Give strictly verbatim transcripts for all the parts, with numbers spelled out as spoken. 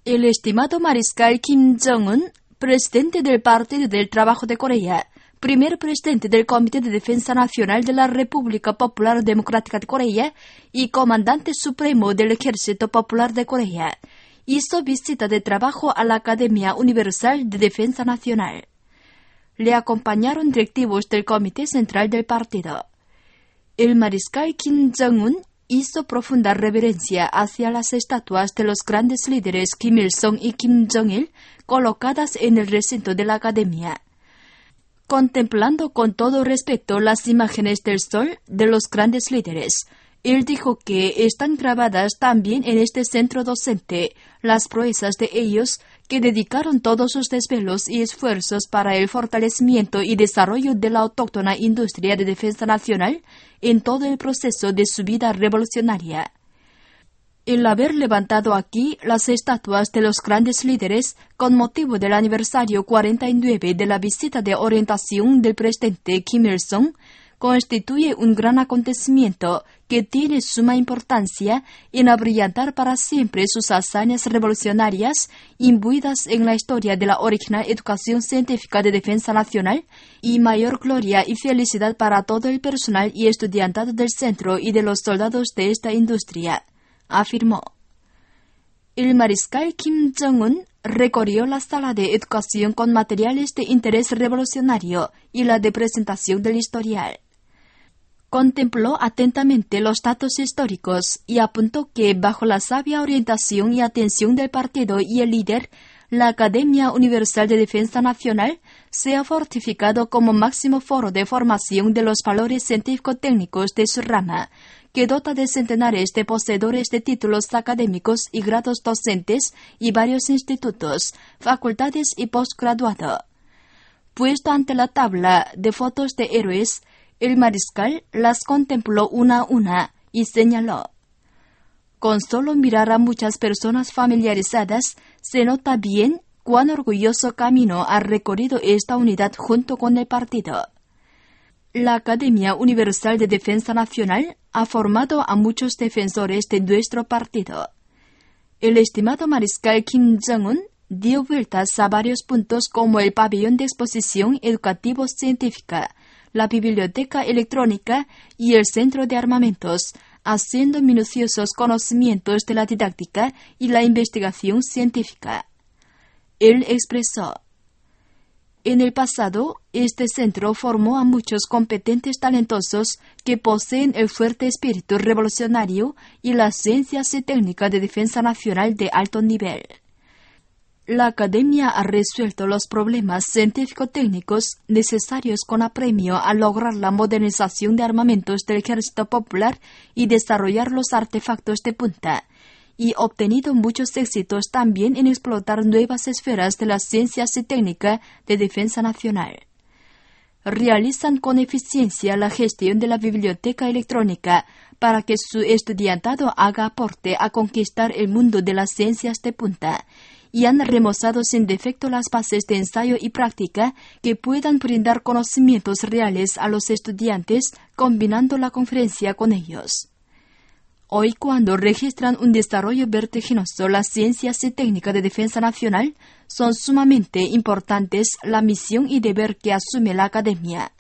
El estimado mariscal Kim Jong-un, presidente del Partido del Trabajo de Corea, primer presidente del Comité de Defensa Nacional de la República Popular Democrática de Corea y comandante supremo del Ejército Popular de Corea, hizo visita de trabajo a la Academia Universal de Defensa Nacional. Le acompañaron directivos del Comité Central del Partido. El mariscal Kim Jong-un hizo profunda reverencia hacia las estatuas de los grandes líderes Kim Il-sung y Kim Jong-il colocadas en el recinto de la Academia. Contemplando con todo respeto las imágenes del sol de los grandes líderes, él dijo que están grabadas también en este centro docente las proezas de ellos que dedicaron todos sus desvelos y esfuerzos para el fortalecimiento y desarrollo de la autóctona industria de defensa nacional en todo el proceso de su vida revolucionaria. El haber levantado aquí las estatuas de los grandes líderes con motivo del aniversario cuarenta y nueve de la visita de orientación del presidente Kim Il-sung constituye un gran acontecimiento que tiene suma importancia en abrillantar para siempre sus hazañas revolucionarias imbuidas en la historia de la original educación científica de defensa nacional y mayor gloria y felicidad para todo el personal y estudiantado del centro y de los soldados de esta industria, afirmó. El mariscal Kim Jong-un recorrió la sala de educación con materiales de interés revolucionario y la de presentación del historial. Contempló atentamente los datos históricos y apuntó que bajo la sabia orientación y atención del partido y el líder, la Academia Universal de Defensa Nacional se ha fortificado como máximo foro de formación de los valores científico-técnicos de su rama, que dota de centenares de poseedores de títulos académicos y grados docentes y varios institutos, facultades y postgraduado. Puesto ante la tabla de fotos de héroes, el mariscal las contempló una a una y señaló: con solo mirar a muchas personas familiarizadas, se nota bien cuán orgulloso camino ha recorrido esta unidad junto con el partido. La Academia Universal de Defensa Nacional ha formado a muchos defensores de nuestro partido. El estimado mariscal Kim Jong-un dio vueltas a varios puntos como el pabellón de exposición educativo-científica, la biblioteca electrónica y el centro de armamentos, haciendo minuciosos conocimientos de la didáctica y la investigación científica. Él expresó: en el pasado, este centro formó a muchos competentes talentosos que poseen el fuerte espíritu revolucionario y las ciencias y técnicas de defensa nacional de alto nivel. La Academia ha resuelto los problemas científico-técnicos necesarios con apremio a lograr la modernización de armamentos del Ejército Popular y desarrollar los artefactos de punta, y obtenido muchos éxitos también en explotar nuevas esferas de las ciencias y técnica de defensa nacional. Realizan con eficiencia la gestión de la biblioteca electrónica para que su estudiantado haga aporte a conquistar el mundo de las ciencias de punta, y han remozado sin defecto las bases de ensayo y práctica que puedan brindar conocimientos reales a los estudiantes, combinando la conferencia con ellos. Hoy, cuando registran un desarrollo vertiginoso las ciencias y técnicas de defensa nacional, son sumamente importantes la misión y deber que asume la Academia.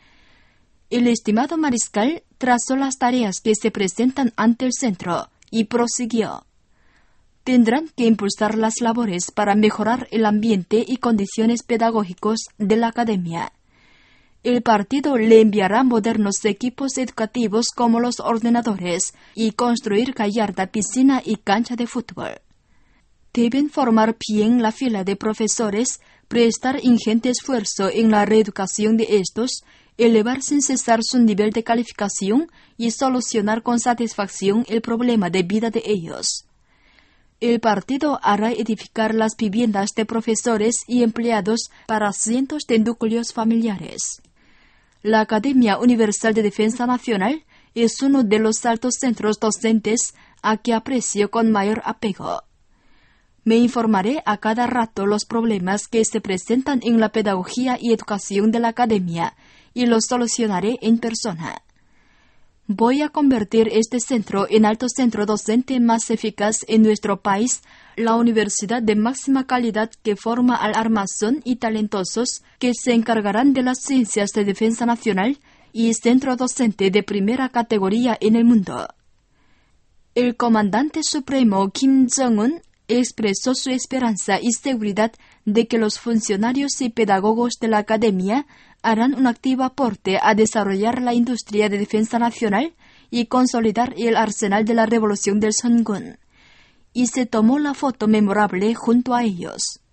El estimado mariscal trazó las tareas que se presentan ante el centro y prosiguió: tendrán que impulsar las labores para mejorar el ambiente y condiciones pedagógicos de la Academia. El partido le enviará modernos equipos educativos como los ordenadores y construir gallarda piscina y cancha de fútbol. Deben formar bien la fila de profesores, prestar ingente esfuerzo en la reeducación de estos, elevar sin cesar su nivel de calificación y solucionar con satisfacción el problema de vida de ellos. El partido hará edificar las viviendas de profesores y empleados para cientos de núcleos familiares. La Academia Universal de Defensa Nacional es uno de los altos centros docentes a que aprecio con mayor apego. Me informaré a cada rato los problemas que se presentan en la pedagogía y educación de la Academia y los solucionaré en persona. Voy a convertir este centro en alto centro docente más eficaz en nuestro país, la universidad de máxima calidad que forma al armazón y talentosos que se encargarán de las ciencias de defensa nacional y centro docente de primera categoría en el mundo. El comandante supremo Kim Jong-un expresó su esperanza y seguridad de que los funcionarios y pedagogos de la academia harán un activo aporte a desarrollar la industria de defensa nacional y consolidar el arsenal de la revolución del Songun. Y se tomó la foto memorable junto a ellos.